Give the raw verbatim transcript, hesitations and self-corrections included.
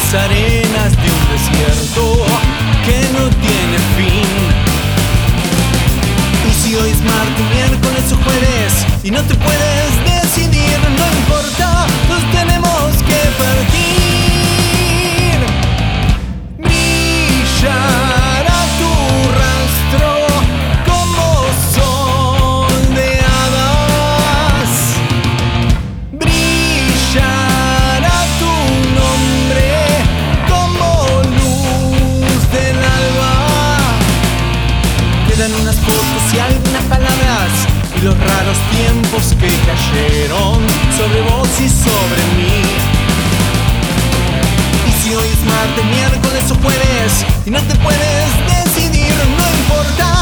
las arenas de un desierto que no tiene fin. Y si hoy es martes, miércoles o jueves y no te puedes decidir, no importa, nos tenemos que partir. Brillará tu rastro como sol de hadas. Brillará tu nombre como luz del alba. Quedan unas fotos y algunas palabras y los raros tiempos que cayeron sobre vos y sobre mí. Y si hoy es martes, miércoles o jueves y no te puedes decidir, no importa.